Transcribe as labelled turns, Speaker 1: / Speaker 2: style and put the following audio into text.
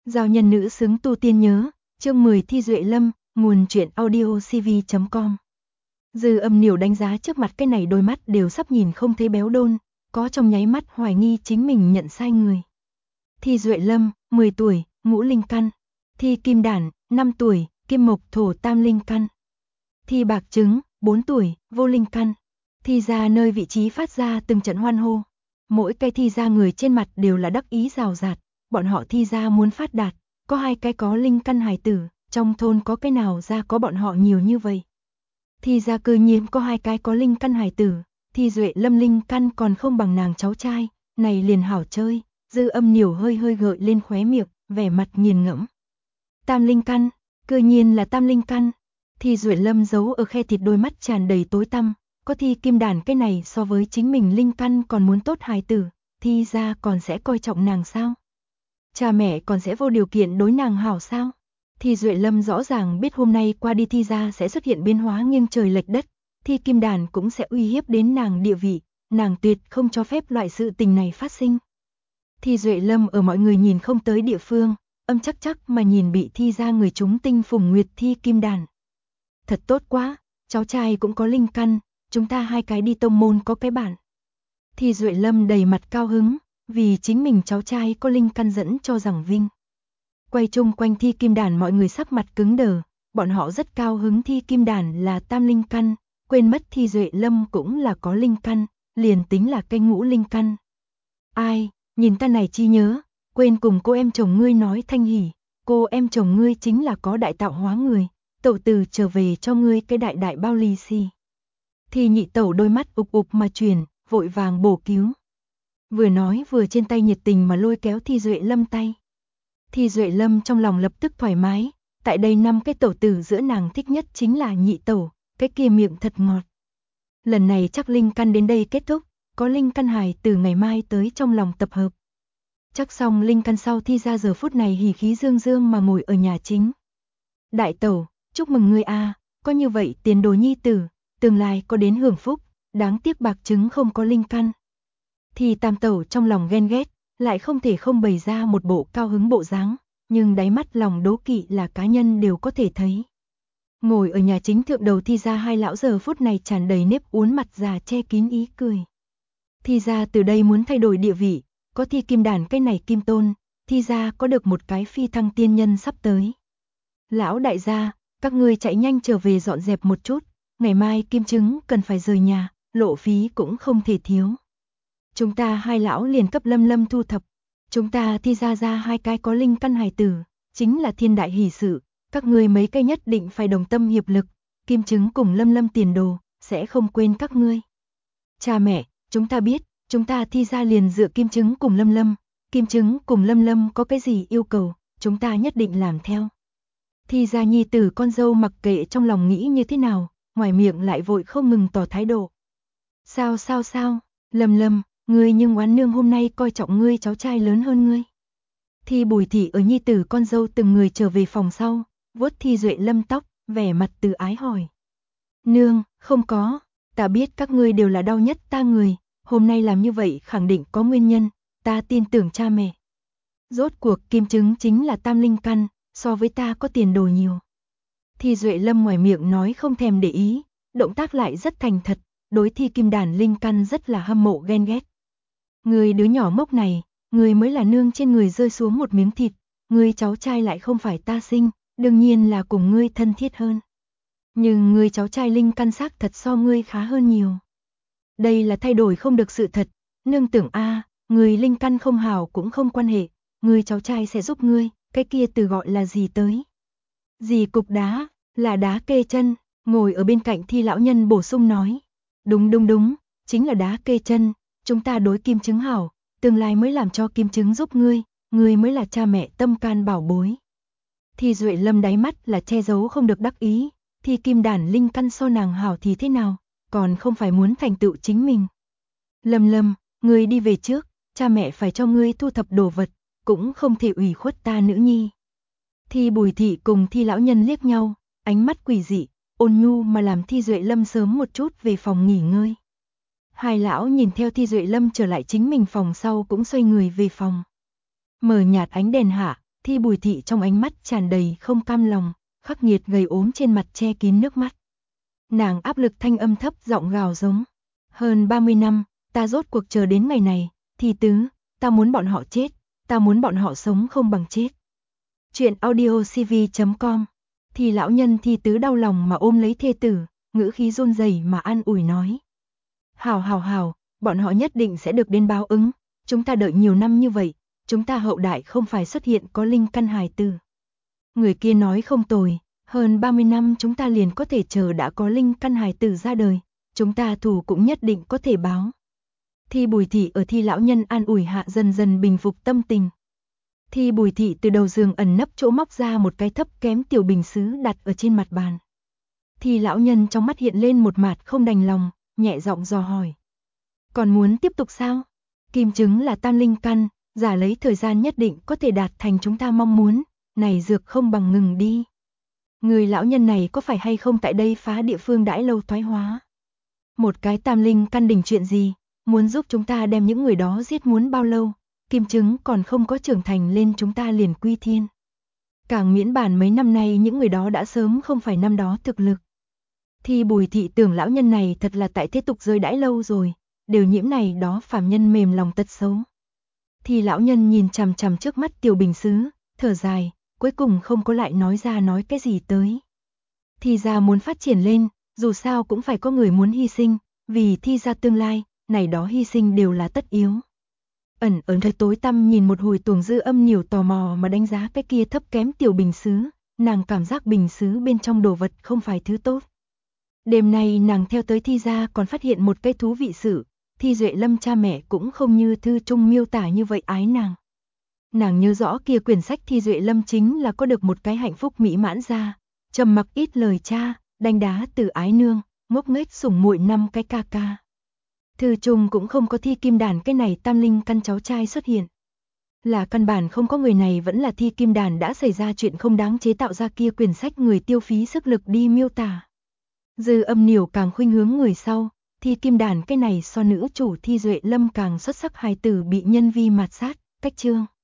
Speaker 1: Giao nhân nữ xứng tu tiên nhớ, chương 10 Thi Duệ Lâm, nguồn truyện audio cv.com. Dư Âm Niểu đánh giá trước mặt cái này đôi mắt đều sắp nhìn không thấy béo đôn, có trong nháy mắt hoài nghi chính mình nhận sai người. Thi Duệ Lâm, 10 tuổi, ngũ linh căn. Thi Kim Đản, 5 tuổi, kim mộc thổ tam linh căn. Thi Bạc Trứng, 4 tuổi, vô linh căn. Thi ra nơi vị trí phát ra từng trận hoan hô. Mỗi cái thi ra người trên mặt đều là đắc ý rào rạt, bọn họ thi ra muốn phát đạt, có 2 cái có linh căn hài tử, trong thôn có cái nào ra có bọn họ nhiều như vậy. Thi ra cư nhiên có 2 cái có linh căn hài tử, Thi Duệ Lâm linh căn còn không bằng nàng cháu trai, này liền hảo chơi. Dư Âm Niểu hơi hơi gợi lên khóe miệng, vẻ mặt nghiền ngẫm. Tam linh căn, cư nhiên là tam linh căn. Thi Duệ Lâm giấu ở khe thịt đôi mắt tràn đầy tối tăm, có Thi Kim Đản cái này so với chính mình linh căn còn muốn tốt hài tử, Thi ra còn sẽ coi trọng nàng sao? Cha mẹ còn sẽ vô điều kiện đối nàng hảo sao? Thi Duệ Lâm rõ ràng biết hôm nay qua đi Thi ra sẽ xuất hiện biến hóa nghiêng trời lệch đất, Thi Kim Đản cũng sẽ uy hiếp đến nàng địa vị, nàng tuyệt không cho phép loại sự tình này phát sinh. Thi Duệ Lâm ở mọi người nhìn không tới địa phương, âm chắc chắc mà nhìn bị Thi ra người chúng tinh phùng nguyệt Thi Kim Đản. Thật tốt quá, cháu trai cũng có linh căn, chúng ta 2 cái đi tông môn có cái bản. Thi Duệ Lâm đầy mặt cao hứng, vì chính mình cháu trai có linh căn dẫn cho rằng vinh. Quay chung quanh Thi Kim Đản mọi người sắc mặt cứng đờ, bọn họ rất cao hứng Thi Kim Đản là tam linh căn, quên mất Thi Duệ Lâm cũng là có linh căn, liền tính là cái ngũ linh căn. Ai, nhìn ta này chi nhớ, quên cùng cô em chồng ngươi nói thanh hỉ, cô em chồng ngươi chính là có đại tạo hóa người, tẩu tử trở về cho ngươi cái đại đại bao lì xì. Thi nhị tẩu đôi mắt ục ục mà truyền, vội vàng bổ cứu. Vừa nói vừa trên tay nhiệt tình mà lôi kéo Thi Duệ Lâm tay. Thi Duệ Lâm trong lòng lập tức thoải mái, tại đây 5 cái tẩu tử giữa nàng thích nhất chính là nhị tẩu, cái kia miệng thật ngọt. Lần này chắc linh căn đến đây kết thúc, có linh căn hài từ ngày mai tới trong lòng tập hợp. Chắc xong linh căn sau Thi ra giờ phút này hỉ khí dương dương mà ngồi ở nhà chính. Đại tẩu, chúc mừng ngươi a, có như vậy tiền đồ nhi tử, tương lai có đến hưởng phúc, đáng tiếc Bạc Trứng không có linh căn. Thì tam tẩu trong lòng ghen ghét, lại không thể không bày ra một bộ cao hứng bộ dáng, nhưng đáy mắt lòng đố kỵ là cá nhân đều có thể thấy. Ngồi ở nhà chính thượng đầu Thi ra 2 lão giờ phút này tràn đầy nếp uốn mặt già che kín ý cười. Thi ra từ đây muốn thay đổi địa vị, có Thi Kim Đản cái này kim tôn, Thi ra có được một cái phi thăng tiên nhân sắp tới. Lão đại gia, các ngươi chạy nhanh trở về dọn dẹp một chút, ngày mai Kim Trứng cần phải rời nhà, lộ phí cũng không thể thiếu. Chúng ta 2 lão liền cấp Lâm Lâm thu thập, chúng ta Thi ra 2 cái có linh căn hài tử, chính là thiên đại hỷ sự, các ngươi mấy cái nhất định phải đồng tâm hiệp lực, Kim Trứng cùng Lâm Lâm tiền đồ, sẽ không quên các ngươi. Cha mẹ, chúng ta biết, chúng ta Thi ra liền dựa Kim Trứng cùng Lâm Lâm, Kim Trứng cùng Lâm Lâm có cái gì yêu cầu, chúng ta nhất định làm theo. Thi ra nhi tử con dâu mặc kệ trong lòng nghĩ như thế nào, ngoài miệng lại vội không ngừng tỏ thái độ. Sao, Lâm Lâm, ngươi nhưng oán nương hôm nay coi trọng ngươi cháu trai lớn hơn ngươi. Thi Bùi thị ở nhi tử con dâu từng người trở về phòng sau, vuốt Thi Duệ Lâm tóc, vẻ mặt từ ái hỏi. Nương, không có, ta biết các ngươi đều là đau nhất ta người, hôm nay làm như vậy khẳng định có nguyên nhân, ta tin tưởng cha mẹ. Rốt cuộc Kim Trứng chính là tam linh căn, so với ta có tiền đồ nhiều. Thi Duệ Lâm ngoài miệng nói không thèm để ý, động tác lại rất thành thật, đối Thi Kim Đản linh căn rất là hâm mộ ghen ghét. Người đứa nhỏ mốc này, người mới là nương trên người rơi xuống một miếng thịt, người cháu trai lại không phải ta sinh, đương nhiên là cùng ngươi thân thiết hơn. Nhưng người cháu trai linh căn xác thật so ngươi khá hơn nhiều. Đây là thay đổi không được sự thật, nương tưởng người linh căn không hảo cũng không quan hệ, người cháu trai sẽ giúp ngươi, cái kia từ gọi là gì tới. Gì cục đá, là đá kê chân, ngồi ở bên cạnh Thi lão nhân bổ sung nói. Đúng, chính là đá kê chân, chúng ta đối Kim Trứng hảo, tương lai mới làm cho Kim Trứng giúp ngươi mới là cha mẹ tâm can bảo bối. Thi Duệ Lâm đáy mắt là che giấu không được đắc ý, Thi Kim Đản linh căn so nàng hảo thì thế nào, còn không phải muốn thành tựu chính mình. Lâm, ngươi đi về trước, cha mẹ phải cho ngươi thu thập đồ vật, cũng không thể ủy khuất ta nữ nhi. Thi Bùi thị cùng Thi lão nhân liếc nhau, ánh mắt quỷ dị, ôn nhu mà làm Thi Duệ Lâm sớm một chút về phòng nghỉ ngơi. 2 lão nhìn theo Thi Duệ Lâm trở lại chính mình phòng sau cũng xoay người về phòng. Mờ nhạt ánh đèn hạ, Thi Bùi Thị trong ánh mắt tràn đầy không cam lòng, khắc nghiệt gầy ốm trên mặt che kín nước mắt. Nàng áp lực thanh âm thấp giọng gào giống. Hơn 30 năm, ta rốt cuộc chờ đến ngày này, Thi Tứ, ta muốn bọn họ chết, ta muốn bọn họ sống không bằng chết. Chuyện audiocv.com. Thì lão nhân Thi Tứ đau lòng mà ôm lấy thê tử, ngữ khí run rẩy mà an ủi nói. Hảo, bọn họ nhất định sẽ được đến báo ứng, chúng ta đợi nhiều năm như vậy, chúng ta hậu đại không phải xuất hiện có linh căn hài tử. Người kia nói không tồi, hơn 30 năm chúng ta liền có thể chờ đã có linh căn hài tử ra đời, chúng ta thù cũng nhất định có thể báo. Thi Bùi Thị ở Thi lão nhân an ủi hạ dần dần bình phục tâm tình. Thi Bùi Thị từ đầu giường ẩn nấp chỗ móc ra một cái thấp kém tiểu bình sứ đặt ở trên mặt bàn. Thi lão nhân trong mắt hiện lên một mạt không đành lòng, nhẹ giọng dò hỏi. Còn muốn tiếp tục sao? Kim chứng là tam linh căn, giả lấy thời gian nhất định có thể đạt thành chúng ta mong muốn, này dược không bằng ngừng đi. Người lão nhân này có phải hay không tại đây phá địa phương đãi lâu thoái hóa? Một cái tam linh căn đỉnh chuyện gì, muốn giúp chúng ta đem những người đó giết muốn bao lâu, kim chứng còn không có trưởng thành lên chúng ta liền quy thiên. Càng miễn bản mấy năm nay những người đó đã sớm không phải năm đó thực lực. Thi Bùi Thị tưởng lão nhân này thật là tại thế tục rơi đãi lâu rồi, đều nhiễm này đó phàm nhân mềm lòng tật xấu. Thì lão nhân nhìn chằm chằm trước mắt tiểu bình sứ, thở dài, cuối cùng không có lại nói cái gì tới. Thi gia muốn phát triển lên, dù sao cũng phải có người muốn hy sinh, vì Thi gia tương lai, này đó hy sinh đều là tất yếu. Ẩn ở nơi tối tăm nhìn một hồi tuồng dư âm nhiều tò mò mà đánh giá cái kia thấp kém tiểu bình sứ, nàng cảm giác bình sứ bên trong đồ vật không phải thứ tốt. Đêm nay nàng theo tới Thi gia còn phát hiện một cái thú vị sự, Thi Duệ Lâm cha mẹ cũng không như thư trung miêu tả như vậy ái nàng. Nàng nhớ rõ kia quyển sách Thi Duệ Lâm chính là có được một cái hạnh phúc mỹ mãn ra, trầm mặc ít lời cha, đánh đá từ ái nương, ngốc nghếch sủng muội 5 cái ca ca. Thư trung cũng không có Thi Kim Đàn cái này tam linh căn cháu trai xuất hiện. Là căn bản không có người này vẫn là Thi Kim Đàn đã xảy ra chuyện không đáng chế tạo ra kia quyển sách người tiêu phí sức lực đi miêu tả. Dư Âm Niểu càng khuynh hướng người sau, Thi Kim Đàn cái này so nữ chủ Thi Duệ Lâm càng xuất sắc hài tử bị nhân vi mạt sát, cách chương.